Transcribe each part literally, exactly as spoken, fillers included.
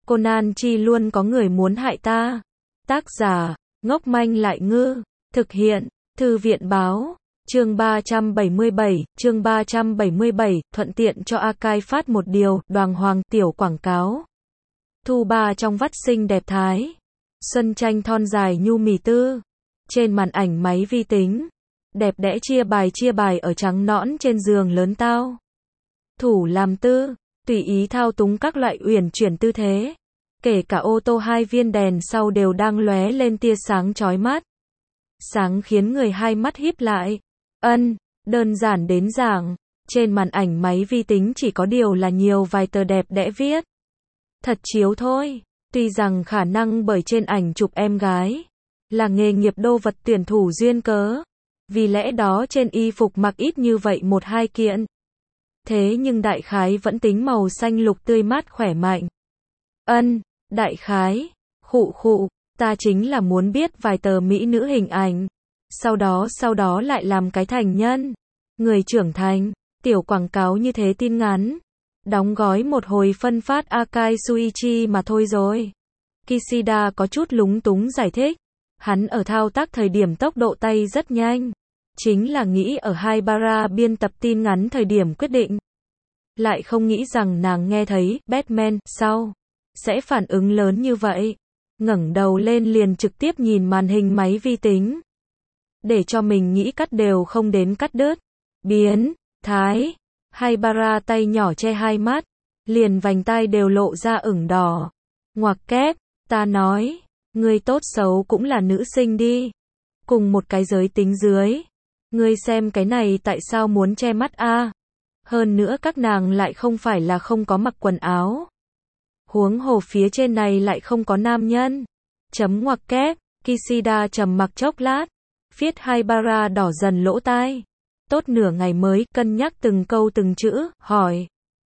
Conan chi luôn có người muốn hại ta. Tác giả, ngốc manh lại ngư. Thực hiện, Thư viện báo. Chương ba trăm bảy mươi bảy, chương ba trăm bảy mươi bảy, thuận tiện cho Akai phát một điều, Đoàng Hoàng, tiểu quảng cáo. Thu ba trong vắt xinh đẹp thái. Xuân tranh thon dài nhu mì tư. Trên màn ảnh máy vi tính. Đẹp đẽ chia bài chia bài ở trắng nõn trên giường lớn tao. Thủ làm tư, tùy ý thao túng các loại uyển chuyển tư thế. Kể cả ô tô hai viên đèn sau đều đang lóe lên tia sáng chói mắt. Sáng khiến người hai mắt híp lại. Ân, đơn giản đến giảng. Trên màn ảnh máy vi tính chỉ có điều là nhiều vài tờ đẹp đẽ viết. Thật chiếu thôi. Tuy rằng khả năng bởi trên ảnh chụp em gái là nghề nghiệp đô vật tuyển thủ duyên cớ. Vì lẽ đó trên y phục mặc ít như vậy một hai kiện. Thế nhưng đại khái vẫn tính màu xanh lục tươi mát khỏe mạnh. Ân, đại khái, khụ khụ, ta chính là muốn biết vài tờ mỹ nữ hình ảnh. Sau đó sau đó lại làm cái thành nhân. Người trưởng thành, tiểu quảng cáo như thế tin ngắn. Đóng gói một hồi phân phát Akai Suichi mà thôi rồi. Kishida có chút lúng túng giải thích. Hắn ở thao tác thời điểm tốc độ tay rất nhanh. Chính là nghĩ ở Haibara biên tập tin ngắn thời điểm quyết định. Lại không nghĩ rằng nàng nghe thấy Batman sau sẽ phản ứng lớn như vậy. Ngẩng đầu lên liền trực tiếp nhìn màn hình máy vi tính. Để cho mình nghĩ cắt đều không đến cắt đứt. Biến, thái, Haibara tay nhỏ che hai mắt. Liền vành tai đều lộ ra ửng đỏ. Ngoặc kép, ta nói, ngươi tốt xấu cũng là nữ sinh đi. Cùng một cái giới tính dưới. Ngươi xem cái này tại sao muốn che mắt a? Hơn nữa các nàng lại không phải là không có mặc quần áo. Huống hồ phía trên này lại không có nam nhân. Chấm ngoặc kép, Kishida trầm mặc chốc lát. Viết Haibara đỏ dần lỗ tai. Tốt nửa ngày mới cân nhắc từng câu từng chữ, hỏi.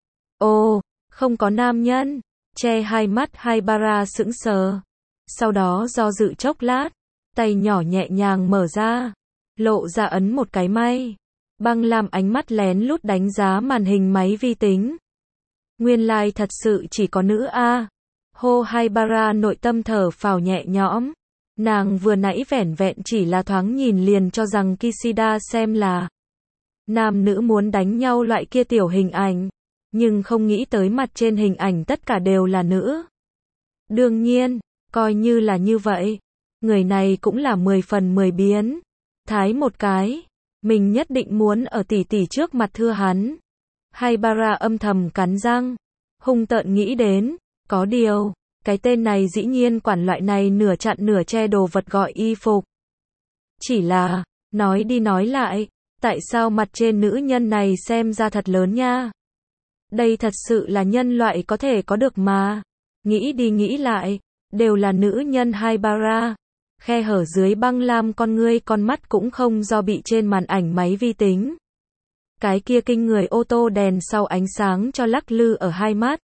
Ồ, không có nam nhân. Che hai mắt Haibara sững sờ. Sau đó do dự chốc lát. Tay nhỏ nhẹ nhàng mở ra. Lộ ra ấn một cái may. Băng Lam ánh mắt lén lút đánh giá màn hình máy vi tính. Nguyên lai like thật sự chỉ có nữ a. Hô Haibara nội tâm thở phào nhẹ nhõm. Nàng vừa nãy vẻn vẹn chỉ là thoáng nhìn liền cho rằng Kishida xem là nam nữ muốn đánh nhau loại kia tiểu hình ảnh. Nhưng không nghĩ tới mặt trên hình ảnh tất cả đều là nữ. Đương nhiên, coi như là như vậy. Người này cũng là mười phần mười biến. Thái một cái. Mình nhất định muốn ở tỷ tỷ trước mặt thưa hắn. Haibara âm thầm cắn răng. Hung tợn nghĩ đến. Có điều. Cái tên này dĩ nhiên quản loại này nửa chặn nửa che đồ vật gọi y phục. Chỉ là. Nói đi nói lại. Tại sao mặt trên nữ nhân này xem ra thật lớn nha. Đây thật sự là nhân loại có thể có được mà. Nghĩ đi nghĩ lại. Đều là nữ nhân Haibara. Khe hở dưới băng lam con ngươi con mắt cũng không do bị trên màn ảnh máy vi tính. Cái kia kinh người ô tô đèn sau ánh sáng cho lắc lư ở hai mắt.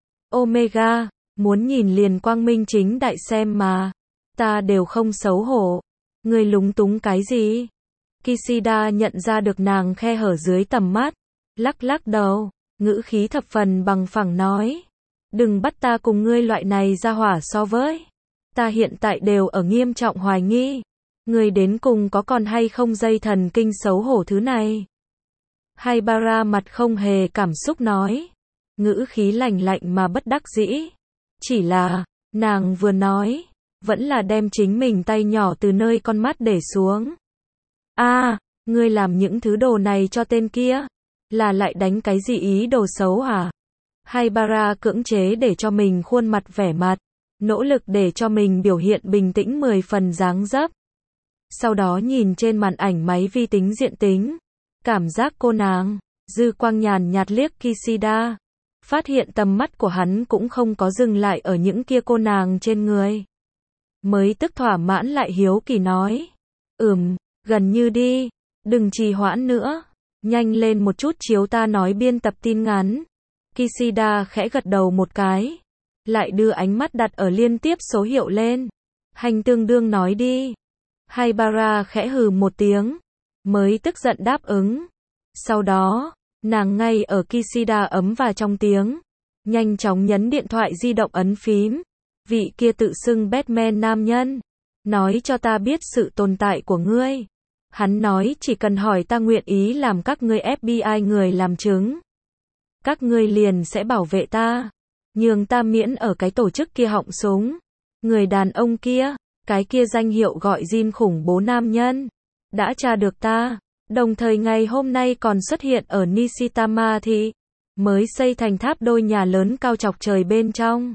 Omega, muốn nhìn liền quang minh chính đại xem mà. Ta đều không xấu hổ. Người lúng túng cái gì? Kishida nhận ra được nàng khe hở dưới tầm mắt. Lắc lắc đầu, ngữ khí thập phần bằng phẳng nói. Đừng bắt ta cùng ngươi loại này ra hỏa so với. Ta hiện tại đều ở nghiêm trọng hoài nghi. Người đến cùng có còn hay không dây thần kinh xấu hổ thứ này. Haibara mặt không hề cảm xúc nói. Ngữ khí lạnh lạnh mà bất đắc dĩ. Chỉ là, nàng vừa nói, vẫn là đem chính mình tay nhỏ từ nơi con mắt để xuống. A, ngươi làm những thứ đồ này cho tên kia. Là lại đánh cái gì ý đồ xấu hả? Haibara cưỡng chế để cho mình khuôn mặt vẻ mặt. Nỗ lực để cho mình biểu hiện bình tĩnh mười phần dáng dấp. Sau đó nhìn trên màn ảnh máy vi tính diện tính. Cảm giác cô nàng. Dư quang nhàn nhạt liếc Kishida. Phát hiện tầm mắt của hắn cũng không có dừng lại ở những kia cô nàng trên người. Mới tức thỏa mãn lại hiếu kỳ nói. Ừm, gần như đi. Đừng trì hoãn nữa. Nhanh lên một chút chiếu ta nói biên tập tin ngắn. Kishida khẽ gật đầu một cái. Lại đưa ánh mắt đặt ở liên tiếp số hiệu lên. Hành tương đương nói đi. Haibara khẽ hừ một tiếng. Mới tức giận đáp ứng. Sau đó, nàng ngay ở Kishida ấm và trong tiếng. nhanh chóng nhấn điện thoại di động ấn phím. Vị kia tự xưng Batman nam nhân, nói cho ta biết sự tồn tại của ngươi. Hắn nói chỉ cần hỏi ta nguyện ý làm các ngươi ép bê i người làm chứng. Các ngươi liền sẽ bảo vệ ta. Nhường ta miễn ở cái tổ chức kia họng súng. Người đàn ông kia, cái kia danh hiệu gọi Jin khủng bố nam nhân, đã tra được ta. Đồng thời ngày hôm nay còn xuất hiện ở Nishitama thị, mới xây thành tháp đôi nhà lớn cao chọc trời bên trong.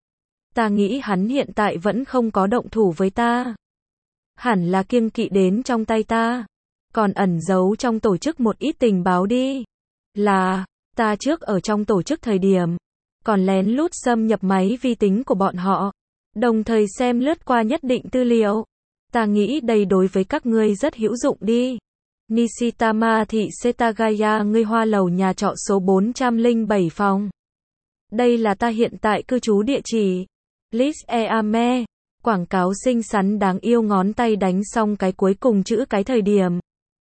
Ta nghĩ hắn hiện tại vẫn không có động thủ với ta. Hẳn là kiêng kỵ đến trong tay ta. Còn ẩn giấu trong tổ chức một ít tình báo đi. Là, ta trước ở trong tổ chức thời điểm, còn lén lút xâm nhập máy vi tính của bọn họ. Đồng thời xem lướt qua nhất định tư liệu. Ta nghĩ đây đối với các ngươi rất hữu dụng đi. Nishitama thị Setagaya ngươi hoa lầu nhà trọ số bốn trăm lẻ bảy phòng. Đây là ta hiện tại cư trú địa chỉ. Liz Eame. Quảng cáo xinh xắn đáng yêu ngón tay đánh xong cái cuối cùng chữ cái thời điểm.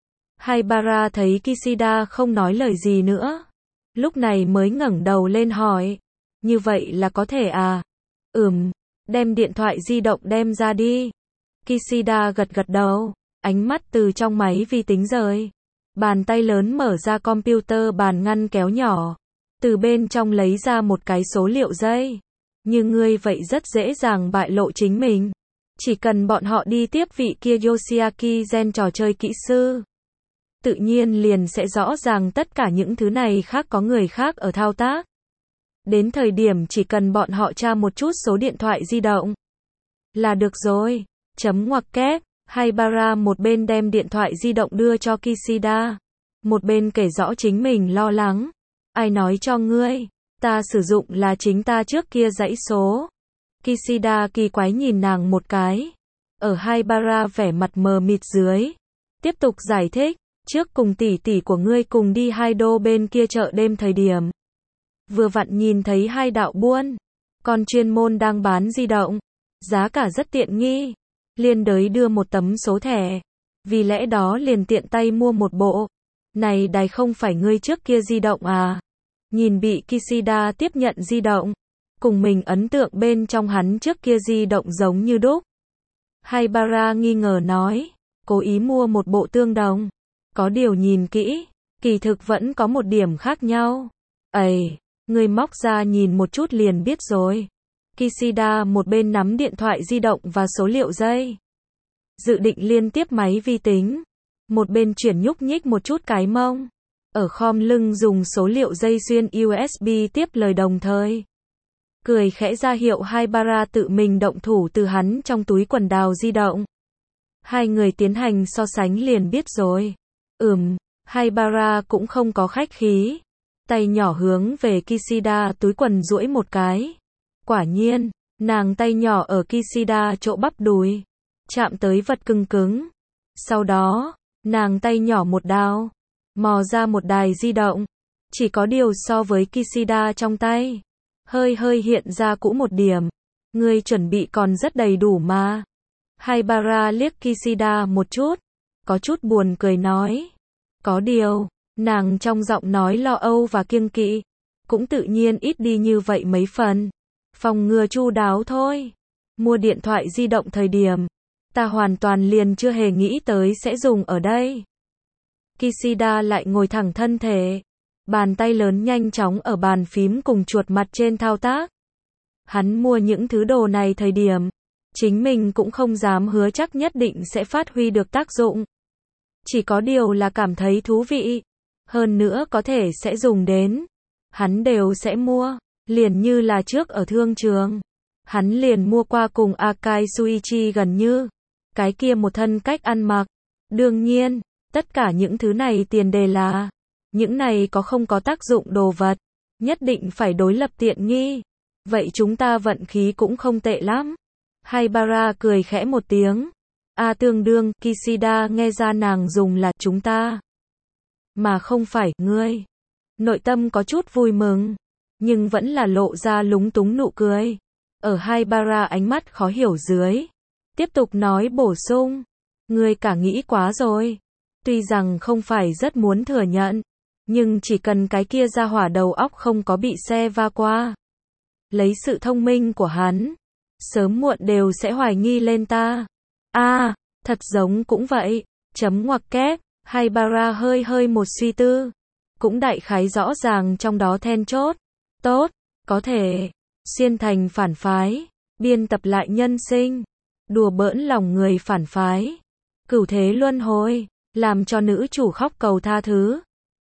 Haibara thấy Kishida không nói lời gì nữa. Lúc này mới ngẩng đầu lên hỏi. Như vậy là có thể à? Ừm, đem điện thoại di động đem ra đi. Kishida gật gật đầu, ánh mắt từ trong máy vi tính rời. Bàn tay lớn mở ra computer bàn ngăn kéo nhỏ. Từ bên trong lấy ra một cái số liệu dây. Như ngươi vậy rất dễ dàng bại lộ chính mình. Chỉ cần bọn họ đi tiếp vị kia Yoshiaki Gen trò chơi kỹ sư. Tự nhiên liền sẽ rõ ràng tất cả những thứ này khác có người khác ở thao tác. Đến thời điểm chỉ cần bọn họ tra một chút số điện thoại di động. Là được rồi. Chấm ngoặc kép. Haibara một bên đem điện thoại di động đưa cho Kishida. Một bên kể rõ chính mình lo lắng. Ai nói cho ngươi? Ta sử dụng là chính ta trước kia dãy số. Kishida kỳ quái nhìn nàng một cái. Ở Haibara vẻ mặt mờ mịt dưới. Tiếp tục giải thích. Trước cùng tỷ tỷ của ngươi cùng đi hai đô bên kia chợ đêm thời điểm. Vừa vặn nhìn thấy hai đạo buôn. Còn chuyên môn đang bán di động. Giá cả rất tiện nghi. Liên đới đưa một tấm số thẻ. Vì lẽ đó liền tiện tay mua một bộ. Này đài không phải ngươi trước kia di động à? Nhìn bị Kishida tiếp nhận di động. Cùng mình ấn tượng bên trong hắn trước kia di động giống như đúc. Haibara nghi ngờ nói. Cố ý mua một bộ tương đồng. Có điều nhìn kỹ. Kỳ thực vẫn có một điểm khác nhau. Ây, ngươi móc ra nhìn một chút liền biết rồi. Kishida một bên nắm điện thoại di động và số liệu dây. Dự định liên tiếp máy vi tính. Một bên chuyển nhúc nhích một chút cái mông. Ở khom lưng dùng số liệu dây xuyên u ét bê tiếp lời đồng thời. Cười khẽ ra hiệu Haibara tự mình động thủ từ hắn trong túi quần đào di động. Hai người tiến hành so sánh liền biết rồi. Ừm, Haibara cũng không có khách khí. Tay nhỏ hướng về Kishida túi quần duỗi một cái. Quả nhiên, nàng tay nhỏ ở Kishida chỗ bắp đùi. Chạm tới vật cứng cứng. Sau đó, nàng tay nhỏ một đao. Mò ra một đài di động. Chỉ có điều so với Kishida trong tay. Hơi hơi hiện ra cũ một điểm. Ngươi chuẩn bị còn rất đầy đủ mà. Haibara liếc Kishida một chút. Có chút buồn cười nói. Có điều, nàng trong giọng nói lo âu và kiêng kỵ. Cũng tự nhiên ít đi như vậy mấy phần. Phòng ngừa chu đáo thôi. Mua điện thoại di động thời điểm. Ta hoàn toàn liền chưa hề nghĩ tới sẽ dùng ở đây. Kishida lại ngồi thẳng thân thể. Bàn tay lớn nhanh chóng ở bàn phím cùng chuột mặt trên thao tác. Hắn mua những thứ đồ này thời điểm. Chính mình cũng không dám hứa chắc nhất định sẽ phát huy được tác dụng. Chỉ có điều là cảm thấy thú vị. Hơn nữa có thể sẽ dùng đến. Hắn đều sẽ mua. Liền như là trước ở thương trường. Hắn liền mua qua cùng Akai Suichi gần như. Cái kia một thân cách ăn mặc. Đương nhiên, tất cả những thứ này tiền đề là. Những này có không có tác dụng đồ vật. Nhất định phải đối lập tiện nghi. Vậy chúng ta vận khí cũng không tệ lắm. Haibara cười khẽ một tiếng. A tương đương, Kishida nghe ra nàng dùng là chúng ta. Mà không phải, ngươi. Nội tâm có chút vui mừng. Nhưng vẫn là lộ ra lúng túng nụ cười. Ở Haibara ánh mắt khó hiểu dưới. Tiếp tục nói bổ sung. Ngươi cả nghĩ quá rồi. Tuy rằng không phải rất muốn thừa nhận. Nhưng chỉ cần cái kia ra hỏa đầu óc không có bị xe va qua. lấy sự thông minh của hắn, sớm muộn đều sẽ hoài nghi lên ta. A, à, thật giống cũng vậy, chấm ngoặc kép, hay Bara hơi hơi một suy tư, cũng đại khái rõ ràng trong đó then chốt. Tốt, có thể, xuyên thành phản phái, biên tập lại nhân sinh, đùa bỡn lòng người phản phái, cửu thế luân hồi, làm cho nữ chủ khóc cầu tha thứ.